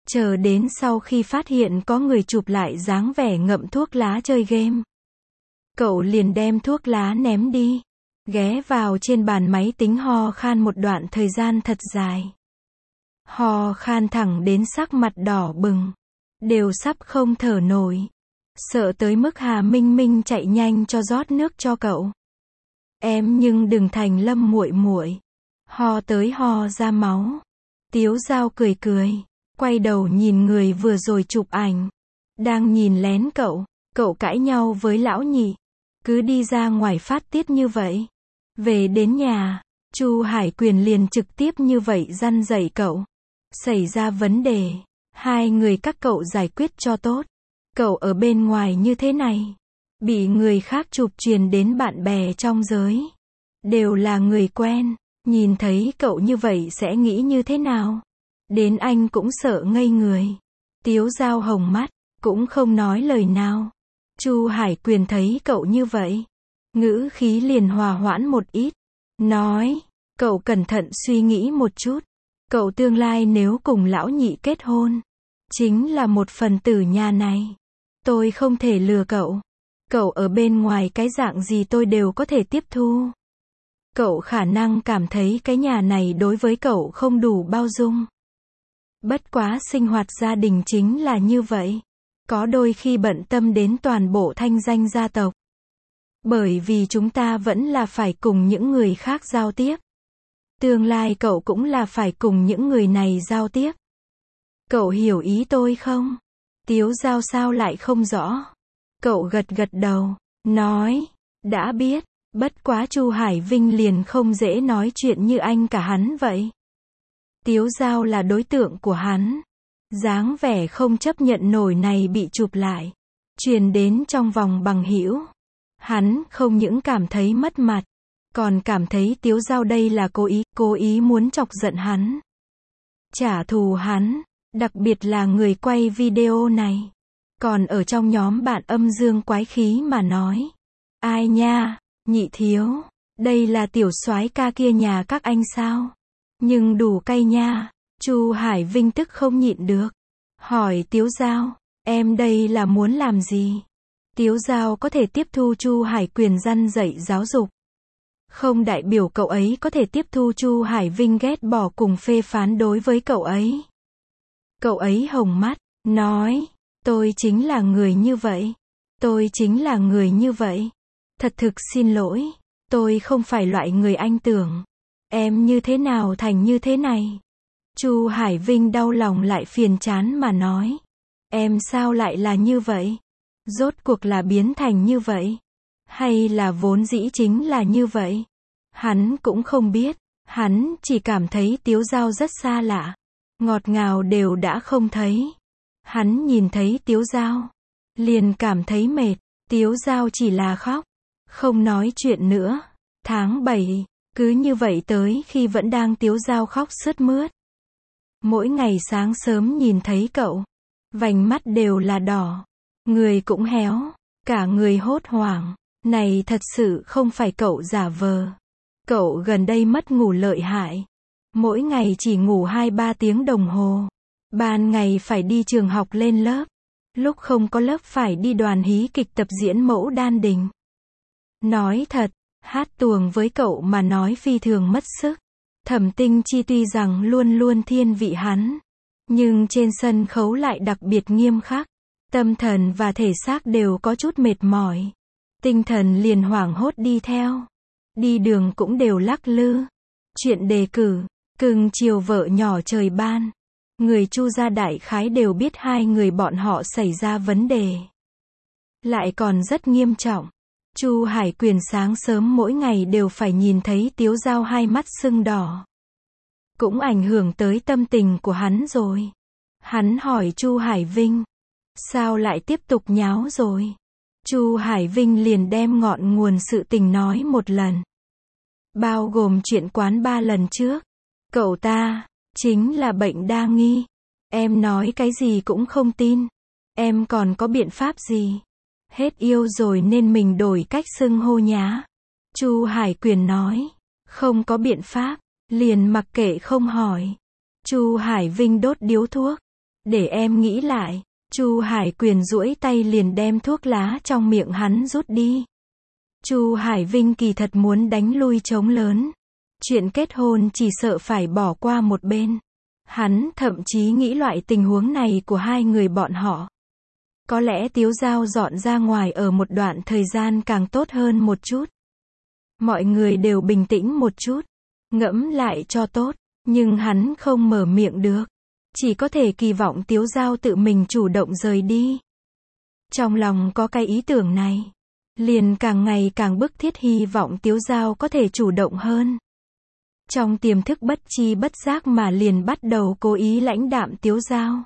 Chờ đến sau khi phát hiện có người chụp lại dáng vẻ ngậm thuốc lá chơi game. Cậu liền đem thuốc lá ném đi. Ghé vào trên bàn máy tính ho khan một đoạn thời gian thật dài. Ho khan thẳng đến sắc mặt đỏ bừng. Đều sắp không thở nổi. Sợ tới mức Hà Minh Minh chạy nhanh cho rót nước cho cậu. Em nhưng đừng thành Lâm muội muội. Ho tới ho ra máu. Tiếu Dao cười cười. Quay đầu nhìn người vừa rồi chụp ảnh. Đang nhìn lén cậu. Cậu cãi nhau với lão nhị. Cứ đi ra ngoài phát tiết như vậy. Về đến nhà, Chu Hải Quyền liền trực tiếp như vậy răn dạy cậu. Xảy ra vấn đề, hai người các cậu giải quyết cho tốt. Cậu ở bên ngoài như thế này, bị người khác chụp truyền đến bạn bè trong giới. Đều là người quen, nhìn thấy cậu như vậy sẽ nghĩ như thế nào? Đến anh cũng sợ ngây người. Tiếu Dao hồng mắt, cũng không nói lời nào. Chu Hải Quyền thấy cậu như vậy, ngữ khí liền hòa hoãn một ít. Nói, cậu cẩn thận suy nghĩ một chút. Cậu tương lai nếu cùng lão nhị kết hôn, chính là một phần tử nhà này. Tôi không thể lừa cậu. Cậu ở bên ngoài cái dạng gì tôi đều có thể tiếp thu. Cậu khả năng cảm thấy cái nhà này đối với cậu không đủ bao dung. Bất quá sinh hoạt gia đình chính là như vậy. Có đôi khi bận tâm đến toàn bộ thanh danh gia tộc. Bởi vì chúng ta vẫn là phải cùng những người khác giao tiếp. Tương lai cậu cũng là phải cùng những người này giao tiếp. Cậu hiểu ý tôi không? Tiếu Dao sao lại không rõ? Cậu gật gật đầu, nói, đã biết, bất quá Chu Hải Vinh liền không dễ nói chuyện như anh cả hắn vậy. Tiếu Dao là đối tượng của hắn. Dáng vẻ không chấp nhận nổi này bị chụp lại, truyền đến trong vòng bằng hữu. Hắn không những cảm thấy mất mặt, còn cảm thấy Tiếu Dao đây là cố ý muốn chọc giận hắn. Trả thù hắn, đặc biệt là người quay video này. Còn ở trong nhóm bạn âm dương quái khí mà nói. Ai nha, nhị thiếu, đây là tiểu soái ca kia nhà các anh sao? Nhưng đủ cay nha. Chu Hải Vinh tức không nhịn được. Hỏi Tiếu Dao, em đây là muốn làm gì? Tiếu Dao có thể tiếp thu Chu Hải Quyền răn dạy giáo dục. Không đại biểu cậu ấy có thể tiếp thu Chu Hải Vinh ghét bỏ cùng phê phán đối với cậu ấy. Cậu ấy hồng mắt, nói, tôi chính là người như vậy. Tôi chính là người như vậy. Thật thực xin lỗi, tôi không phải loại người anh tưởng. Em như thế nào thành như thế này? Chu Hải Vinh đau lòng lại phiền chán mà nói. Em sao lại là như vậy? Rốt cuộc là biến thành như vậy? Hay là vốn dĩ chính là như vậy? Hắn cũng không biết. Hắn chỉ cảm thấy Tiếu Dao rất xa lạ. Ngọt ngào đều đã không thấy. Hắn nhìn thấy Tiếu Dao, liền cảm thấy mệt. Tiếu Dao chỉ là khóc, không nói chuyện nữa. Tháng 7, cứ như vậy tới khi vẫn đang Tiếu Dao khóc sướt mướt. Mỗi ngày sáng sớm nhìn thấy cậu, vành mắt đều là đỏ, người cũng héo, cả người hốt hoảng. Này thật sự không phải cậu giả vờ. Cậu gần đây mất ngủ lợi hại. Mỗi ngày chỉ ngủ 2-3 tiếng đồng hồ. Ban ngày phải đi trường học lên lớp. Lúc không có lớp phải đi đoàn hí kịch tập diễn mẫu đan đình. Nói thật, hát tuồng với cậu mà nói phi thường mất sức. Thẩm Tinh Chi tuy rằng luôn luôn thiên vị hắn, nhưng trên sân khấu lại đặc biệt nghiêm khắc. Tâm thần và thể xác đều có chút mệt mỏi. Tinh thần liền hoảng hốt đi theo. Đi đường cũng đều lắc lư. Chuyện đề cử, cưng chiều vợ nhỏ trời ban. Người Chu gia đại khái đều biết hai người bọn họ xảy ra vấn đề. Lại còn rất nghiêm trọng. Chu Hải Quyền sáng sớm mỗi ngày đều phải nhìn thấy Tiếu Dao hai mắt sưng đỏ. Cũng ảnh hưởng tới tâm tình của hắn rồi. Hắn hỏi Chu Hải Vinh, sao lại tiếp tục nháo rồi? Chu Hải Vinh liền đem ngọn nguồn sự tình nói một lần. Bao gồm chuyện quán 3 lần trước. Cậu ta, chính là bệnh đa nghi. Em nói cái gì cũng không tin. Em còn có biện pháp gì? Hết yêu rồi nên mình đổi cách xưng hô nhá. Chu Hải Quyền nói, không có biện pháp, liền mặc kệ không hỏi. Chu Hải Vinh đốt điếu thuốc, Để em nghĩ lại. Chu Hải Quyền duỗi tay liền đem thuốc lá trong miệng hắn rút đi. Chu Hải Vinh kỳ thật muốn đánh lui trống lớn. Chuyện kết hôn chỉ sợ phải bỏ qua một bên. Hắn thậm chí nghĩ loại tình huống này của hai người bọn họ. Có lẽ Tiếu Dao dọn ra ngoài ở một đoạn thời gian càng tốt hơn một chút. Mọi người đều bình tĩnh một chút. Ngẫm lại cho tốt. Nhưng hắn không mở miệng được. Chỉ có thể kỳ vọng Tiếu Dao tự mình chủ động rời đi. Trong lòng có cái ý tưởng này. Liền càng ngày càng bức thiết hy vọng Tiếu Dao có thể chủ động hơn. Trong tiềm thức bất chi bất giác mà liền bắt đầu cố ý lãnh đạm Tiếu Dao.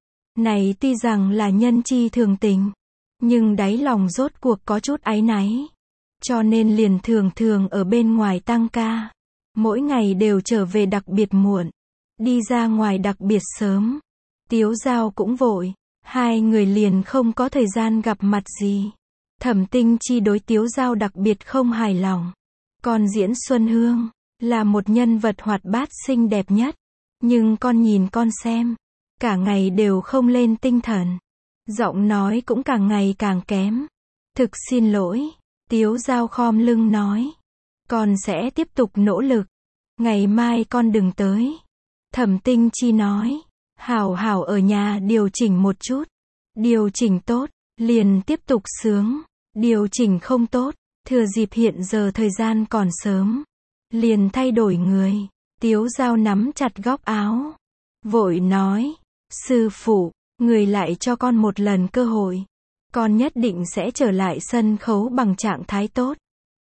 Này tuy rằng là nhân chi thường tình. Nhưng đáy lòng rốt cuộc có chút áy náy. Cho nên liền thường thường ở bên ngoài tăng ca. Mỗi ngày đều trở về đặc biệt muộn. Đi ra ngoài đặc biệt sớm. Tiếu Dao cũng vội. Hai người liền không có thời gian gặp mặt gì. Thẩm Tinh Chi đối Tiếu Dao đặc biệt không hài lòng. Con diễn Xuân Hương là một nhân vật hoạt bát xinh đẹp nhất. Nhưng con nhìn con xem. Cả ngày đều không lên tinh thần. Giọng nói cũng càng ngày càng kém. Thực xin lỗi. Tiếu Dao khom lưng nói. Con sẽ tiếp tục nỗ lực. Ngày mai con đừng tới. Thẩm Tinh Chi nói. Hảo hảo ở nhà điều chỉnh một chút. Điều chỉnh tốt, liền tiếp tục sướng. Điều chỉnh không tốt, thừa dịp hiện giờ thời gian còn sớm. Liền thay đổi người. Tiếu Dao nắm chặt góc áo. Vội nói. Sư phụ, người lại cho con một lần cơ hội. Con nhất định sẽ trở lại sân khấu bằng trạng thái tốt.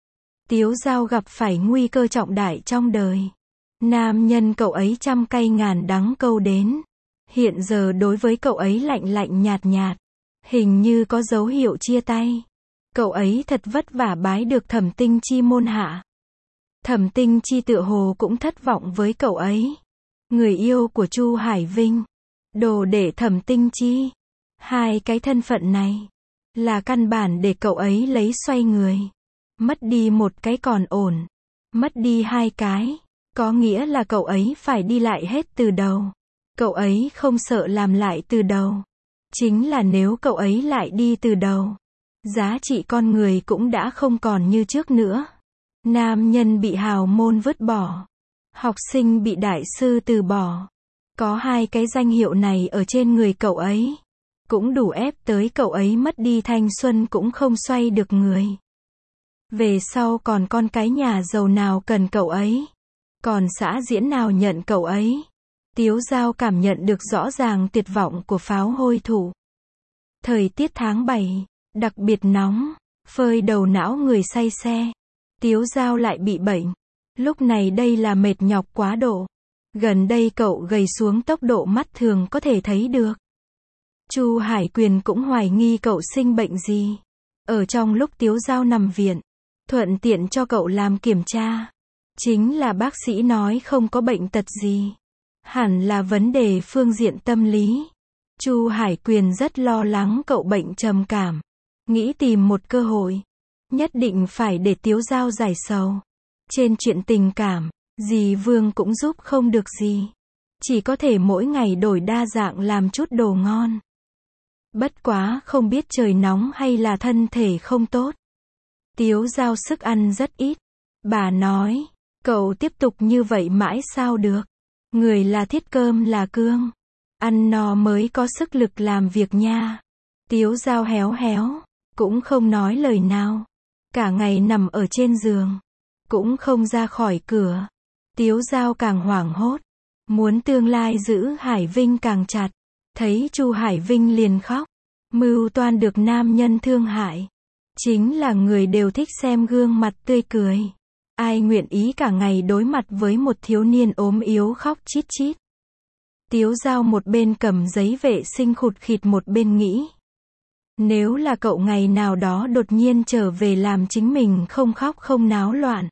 Tiếu Dao gặp phải nguy cơ trọng đại trong đời. Nam nhân cậu ấy trăm cay ngàn đắng câu đến. Hiện giờ đối với cậu ấy lạnh lạnh nhạt nhạt. Hình như có dấu hiệu chia tay. Cậu ấy thật vất vả bái được Thẩm Tinh Chi môn hạ. Thẩm Tinh Chi tựa hồ cũng thất vọng với cậu ấy. Người yêu của Chu Hải Vinh. Đồ để Thẩm Tinh Chi. Hai cái thân phận này. Là căn bản để cậu ấy lấy xoay người. Mất đi một cái còn ổn. Mất đi hai cái. Có nghĩa là cậu ấy phải đi lại hết từ đầu. Cậu ấy không sợ làm lại từ đầu. Chính là nếu cậu ấy lại đi từ đầu. Giá trị con người cũng đã không còn như trước nữa. Nam nhân bị hào môn vứt bỏ. Học sinh bị đại sư từ bỏ. Có hai cái danh hiệu này ở trên người cậu ấy. Cũng đủ ép tới cậu ấy mất đi thanh xuân cũng không xoay được người. Về sau còn con cái nhà giàu nào cần cậu ấy. Còn xã diễn nào nhận cậu ấy. Tiếu Dao cảm nhận được rõ ràng tuyệt vọng của pháo hôi thủ. Thời tiết tháng 7, đặc biệt nóng, phơi đầu não người say xe. Tiếu Dao lại bị bệnh. Lúc này đây là mệt nhọc quá độ. Gần đây cậu gầy xuống tốc độ mắt thường có thể thấy được. Chu Hải Quyền cũng hoài nghi cậu sinh bệnh gì. Ở trong lúc Tiếu Dao nằm viện, thuận tiện cho cậu làm kiểm tra. Chính là bác sĩ nói không có bệnh tật gì. Hẳn là vấn đề phương diện tâm lý. Chu Hải Quyền rất lo lắng cậu bệnh trầm cảm. Nghĩ tìm một cơ hội. Nhất định phải để Tiếu Dao giải sầu. Trên chuyện tình cảm, dì Vương cũng giúp không được gì. Chỉ có thể mỗi ngày đổi đa dạng làm chút đồ ngon. Bất quá không biết trời nóng hay là thân thể không tốt. Tiếu Dao sức ăn rất ít. Bà nói, cậu tiếp tục như vậy mãi sao được. Người là thiết cơm là cương. Ăn no mới có sức lực làm việc nha. Tiếu Dao héo héo. Cũng không nói lời nào. Cả ngày nằm ở trên giường. Cũng không ra khỏi cửa. Tiếu Dao càng hoảng hốt. Muốn tương lai giữ Hải Vinh càng chặt. Thấy Chu Hải Vinh liền khóc. Mưu toan được nam nhân thương hại. Chính là người đều thích xem gương mặt tươi cười. Ai nguyện ý cả ngày đối mặt với một thiếu niên ốm yếu khóc chít chít. Tiếu Dao một bên cầm giấy vệ sinh khụt khịt một bên nghĩ. Nếu là cậu ngày nào đó đột nhiên trở về làm chính mình không khóc không náo loạn.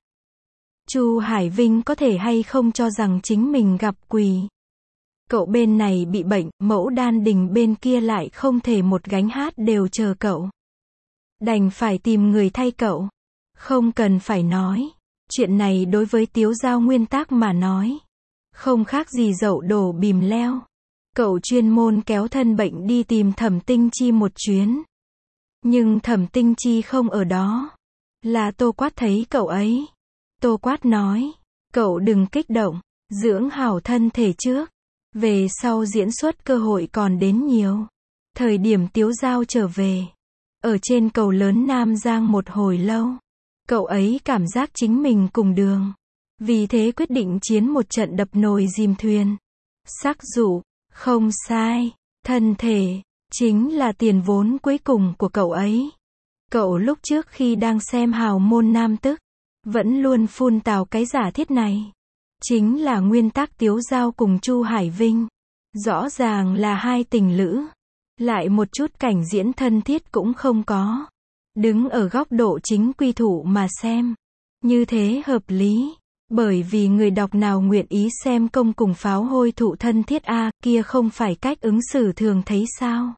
Chu Hải Vinh có thể hay không cho rằng chính mình gặp quỷ. Cậu bên này bị bệnh, mẫu đan đình bên kia lại không thể một gánh hát đều chờ cậu. Đành phải tìm người thay cậu. Không cần phải nói. Chuyện này đối với Tiếu Dao nguyên tắc mà nói. Không khác gì dậu đổ bìm leo. Cậu chuyên môn kéo thân bệnh đi tìm Thẩm Tinh Chi một chuyến. Nhưng Thẩm Tinh Chi không ở đó. Là Tô Quát thấy cậu ấy. Tô Quát nói, cậu đừng kích động, dưỡng hảo thân thể trước. Về sau diễn xuất cơ hội còn đến nhiều. Thời điểm Tiếu Giao trở về, ở trên cầu lớn Nam Giang một hồi lâu, cậu ấy cảm giác chính mình cùng đường. Vì thế quyết định chiến một trận đập nồi dìm thuyền. Sắc dụ, không sai, thân thể, chính là tiền vốn cuối cùng của cậu ấy. Cậu lúc trước khi đang xem Hào Môn Nam Tức, vẫn luôn phun tào cái giả thiết này. Chính là nguyên tắc Tiếu Giao cùng Chu Hải Vinh. Rõ ràng là hai tình lữ. Lại một chút cảnh diễn thân thiết cũng không có. Đứng ở góc độ chính quy thủ mà xem. Như thế hợp lý. Bởi vì người đọc nào nguyện ý xem công cùng pháo hôi thụ thân thiết kia không phải cách ứng xử thường thấy sao.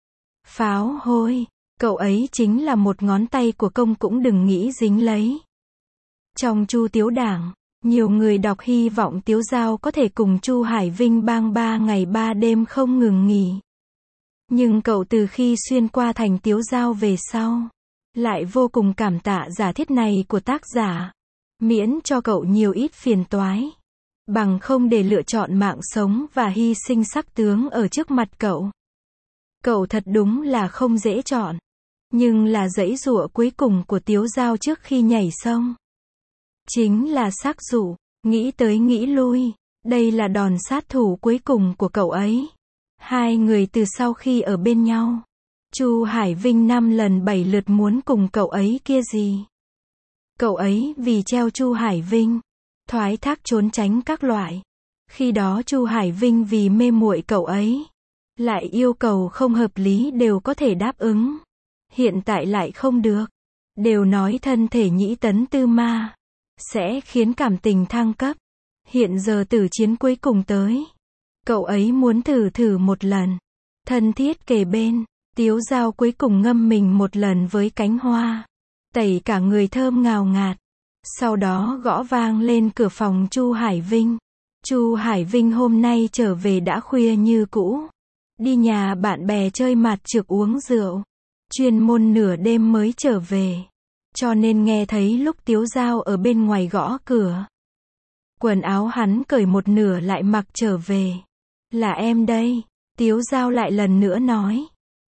Pháo hôi, cậu ấy chính là một ngón tay của công cũng đừng nghĩ dính lấy. Trong Chu Tiếu Đảng, nhiều người đọc hy vọng Tiếu Giao có thể cùng Chu Hải Vinh bang 3 ngày 3 đêm không ngừng nghỉ. Nhưng cậu từ khi xuyên qua thành Tiếu Giao về sau, lại vô cùng cảm tạ giả thiết này của tác giả. Miễn cho cậu nhiều ít phiền toái. Bằng không để lựa chọn mạng sống và hy sinh sắc tướng ở trước mặt cậu. Cậu thật đúng là không dễ chọn. Nhưng là giãy giụa cuối cùng của Tiếu Giao trước khi nhảy sông. Chính là sắc dụ, nghĩ tới nghĩ lui. Đây là đòn sát thủ cuối cùng của cậu ấy. Hai người từ sau khi ở bên nhau, Chu Hải Vinh 5 lần 7 lượt muốn cùng cậu ấy kia gì. Cậu ấy vì treo Chu Hải Vinh, thoái thác trốn tránh các loại. Khi đó Chu Hải Vinh vì mê muội cậu ấy, lại yêu cầu không hợp lý đều có thể đáp ứng. Hiện tại lại không được. Đều nói thân thể nhĩ tấn tư ma sẽ khiến cảm tình thăng cấp. Hiện giờ tử chiến cuối cùng tới. Cậu ấy muốn thử một lần. Thân thiết kề bên, Tiếu Giao cuối cùng ngâm mình một lần với cánh hoa. Tẩy cả người thơm ngào ngạt. Sau đó gõ vang lên cửa phòng Chu Hải Vinh. Chu Hải Vinh hôm nay trở về đã khuya như cũ. Đi nhà bạn bè chơi mặt trược uống rượu. Chuyên môn nửa đêm mới trở về. Cho nên nghe thấy lúc Tiếu Giao ở bên ngoài gõ cửa. Quần áo hắn cởi một nửa lại mặc trở về. Là em đây. Tiếu Giao lại lần nữa nói.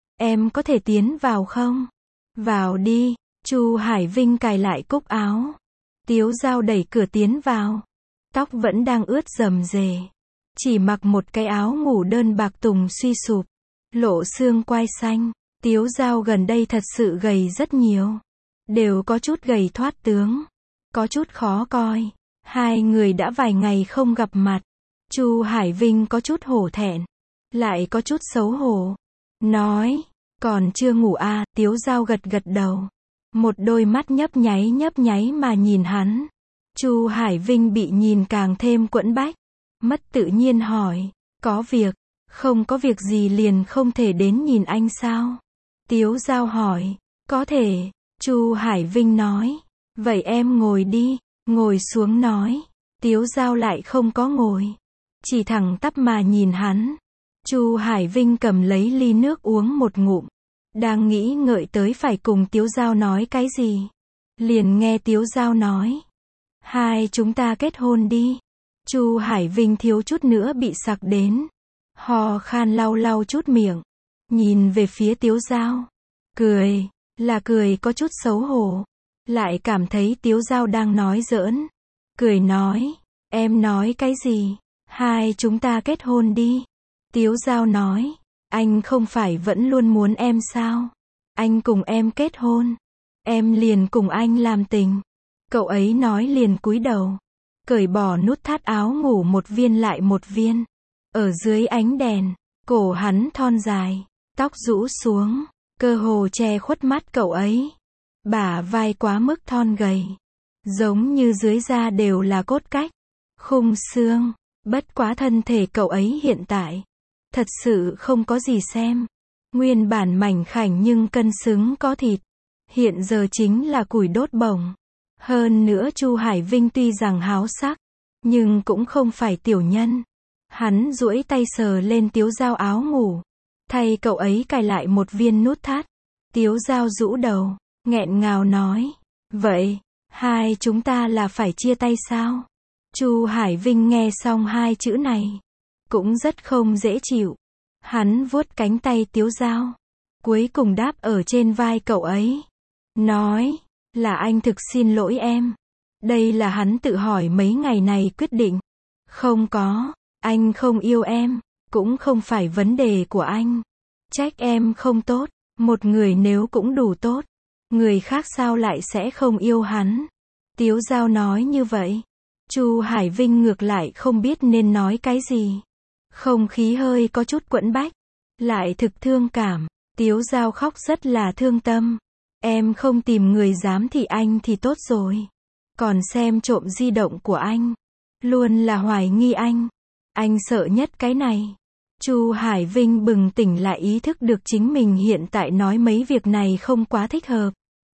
Em có thể tiến vào không? Vào đi. Chu Hải Vinh cài lại cúc áo. Tiếu Giao đẩy cửa tiến vào. Tóc vẫn đang ướt rầm rề. Chỉ mặc một cái áo ngủ đơn bạc tùng suy sụp. Lộ xương quai xanh. Tiếu Giao gần đây thật sự gầy rất nhiều. Đều có chút gầy thoát tướng. Có chút khó coi. Hai người đã vài ngày không gặp mặt. Chu Hải Vinh có chút hổ thẹn. Lại có chút xấu hổ. Nói. Còn chưa ngủ Tiếu Giao gật gật đầu. Một đôi mắt nhấp nháy mà nhìn hắn. Chu Hải Vinh bị nhìn càng thêm quẫn bách. Mất tự nhiên hỏi. Có việc. Không có việc gì liền không thể đến nhìn anh sao? Tiếu Giao hỏi. Có thể. Chu Hải Vinh nói. Vậy em ngồi đi. Ngồi xuống nói. Tiếu Giao lại không có ngồi. Chỉ thẳng tắp mà nhìn hắn. Chu Hải Vinh cầm lấy ly nước uống một ngụm. Đang nghĩ ngợi tới phải cùng Tiếu Giao nói cái gì. Liền nghe Tiếu Giao nói. Hai chúng ta kết hôn đi. Chu Hải Vinh thiếu chút nữa bị sặc đến. Ho khan lau chút miệng. Nhìn về phía Tiếu Giao. Cười. Là cười có chút xấu hổ. Lại cảm thấy Tiếu Giao đang nói giỡn. Cười nói. Em nói cái gì? Hai chúng ta kết hôn đi. Tiếu Giao nói. Anh không phải vẫn luôn muốn em sao? Anh cùng em kết hôn. Em liền cùng anh làm tình. Cậu ấy nói liền cúi đầu. Cởi bỏ nút thắt áo ngủ một viên lại một viên. Ở dưới ánh đèn, cổ hắn thon dài. Tóc rũ xuống. Cơ hồ che khuất mắt cậu ấy. Bả vai quá mức thon gầy. Giống như dưới da đều là cốt cách. Khung xương. Bất quá thân thể cậu ấy hiện tại. Thật sự không có gì xem. Nguyên bản mảnh khảnh nhưng cân xứng có thịt. Hiện giờ chính là củi đốt bổng. Hơn nữa Chu Hải Vinh tuy rằng háo sắc. Nhưng cũng không phải tiểu nhân. Hắn duỗi tay sờ lên Tiếu Dao áo ngủ, thay cậu ấy cài lại một viên nút thắt. Tiếu Dao rũ đầu, nghẹn ngào nói, vậy, hai chúng ta là phải chia tay sao? Chu Hải Vinh nghe xong hai chữ này, cũng rất không dễ chịu. Hắn vuốt cánh tay Tiếu Dao, cuối cùng đáp ở trên vai cậu ấy, nói, là anh thực xin lỗi em. Đây là hắn tự hỏi mấy ngày này quyết định. Không có, anh không yêu em, cũng không phải vấn đề của anh. Trách em không tốt, một người nếu cũng đủ tốt, người khác sao lại sẽ không yêu hắn? Tiếu Dao nói như vậy. Chu Hải Vinh ngược lại không biết nên nói cái gì. Không khí hơi có chút quẫn bách, lại thực thương cảm. Tiếu Dao khóc rất là thương tâm. Em không tìm người dám thì anh thì tốt rồi. Còn xem trộm di động của anh, luôn là hoài nghi anh. Anh sợ nhất cái này. Chu Hải Vinh bừng tỉnh lại ý thức được chính mình hiện tại nói mấy việc này không quá thích hợp.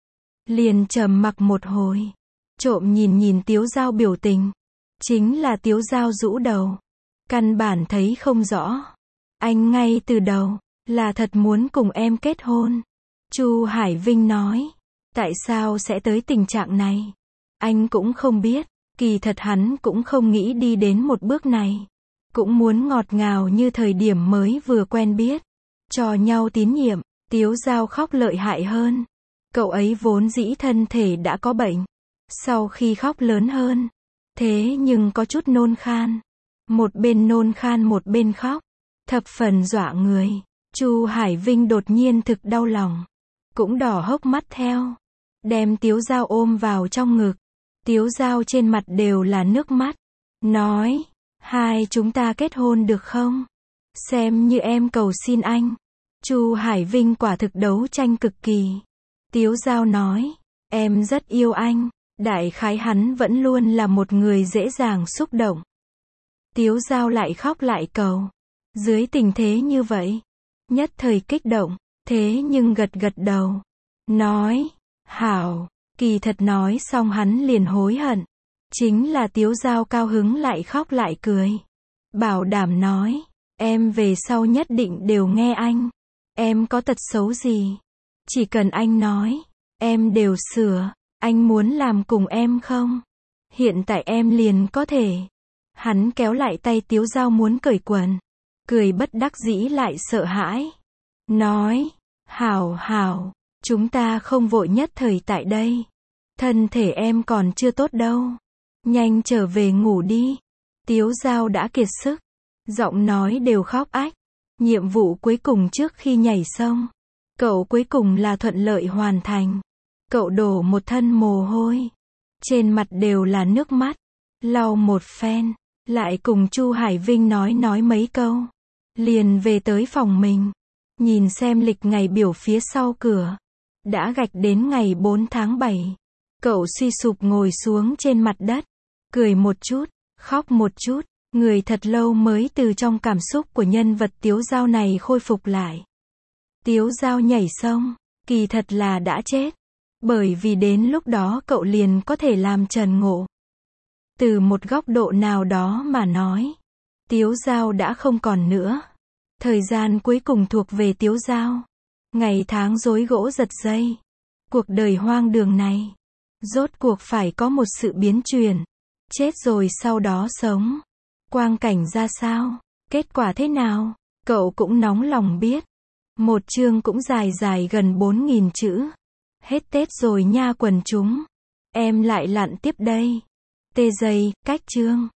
Liền trầm mặc một hồi. Trộm nhìn Tiếu Dao biểu tình. Chính là Tiếu Dao rũ đầu. Căn bản thấy không rõ. Anh ngay từ đầu, là thật muốn cùng em kết hôn. Chu Hải Vinh nói. Tại sao sẽ tới tình trạng này? Anh cũng không biết. Kỳ thật hắn cũng không nghĩ đi đến một bước này. Cũng muốn ngọt ngào như thời điểm mới vừa quen biết. Cho nhau tín nhiệm. Tiếu Dao khóc lợi hại hơn. Cậu ấy vốn dĩ thân thể đã có bệnh. Sau khi khóc lớn hơn, thế nhưng có chút nôn khan. Một bên nôn khan một bên khóc, thập phần dọa người. Chu Hải Vinh đột nhiên thực đau lòng, cũng đỏ hốc mắt theo. Đem Tiếu Dao ôm vào trong ngực. Tiếu Dao trên mặt đều là nước mắt. Nói, hai chúng ta kết hôn được không? Xem như em cầu xin anh. Chu Hải Vinh quả thực đấu tranh cực kỳ. Tiếu Dao nói, em rất yêu anh. Đại khái hắn vẫn luôn là một người dễ dàng xúc động. Tiếu Dao lại khóc lại cầu. Dưới tình thế như vậy, nhất thời kích động, thế nhưng gật gật đầu. Nói, hảo, kỳ thật nói xong hắn liền hối hận. Chính là Tiếu Dao cao hứng lại khóc lại cười. Bảo đảm nói, em về sau nhất định đều nghe anh. Em có tật xấu gì? Chỉ cần anh nói, em đều sửa. Anh muốn làm cùng em không? Hiện tại em liền có thể. Hắn kéo lại tay Tiếu Dao muốn cởi quần. Cười bất đắc dĩ lại sợ hãi. Nói, hảo, chúng ta không vội nhất thời tại đây. Thân thể em còn chưa tốt đâu. Nhanh trở về ngủ đi. Tiếu Dao đã kiệt sức. Giọng nói đều khóc ách. Nhiệm vụ cuối cùng trước khi nhảy sông. Cậu cuối cùng là thuận lợi hoàn thành. Cậu đổ một thân mồ hôi. Trên mặt đều là nước mắt. Lau một phen. Lại cùng Chu Hải Vinh nói mấy câu. Liền về tới phòng mình. Nhìn xem lịch ngày biểu phía sau cửa. Đã gạch đến ngày 4 tháng 7. Cậu suy sụp ngồi xuống trên mặt đất. Cười một chút. Khóc một chút. Người thật lâu mới từ trong cảm xúc của nhân vật Tiếu Dao này khôi phục lại. Tiếu Dao nhảy sông. Kỳ thật là đã chết. Bởi vì đến lúc đó cậu liền có thể làm Trần Ngộ. Từ một góc độ nào đó mà nói, Tiếu Dao đã không còn nữa. Thời gian cuối cùng thuộc về Tiếu Dao. Ngày tháng rối gỗ giật dây. Cuộc đời hoang đường này, rốt cuộc phải có một sự biến chuyển. Chết rồi sau đó sống. Quang cảnh ra sao? Kết quả thế nào? Cậu cũng nóng lòng biết. Một chương cũng dài gần 4.000 chữ. Hết Tết rồi nha quần chúng. Em lại lặn tiếp đây. Tê dây, cách chương.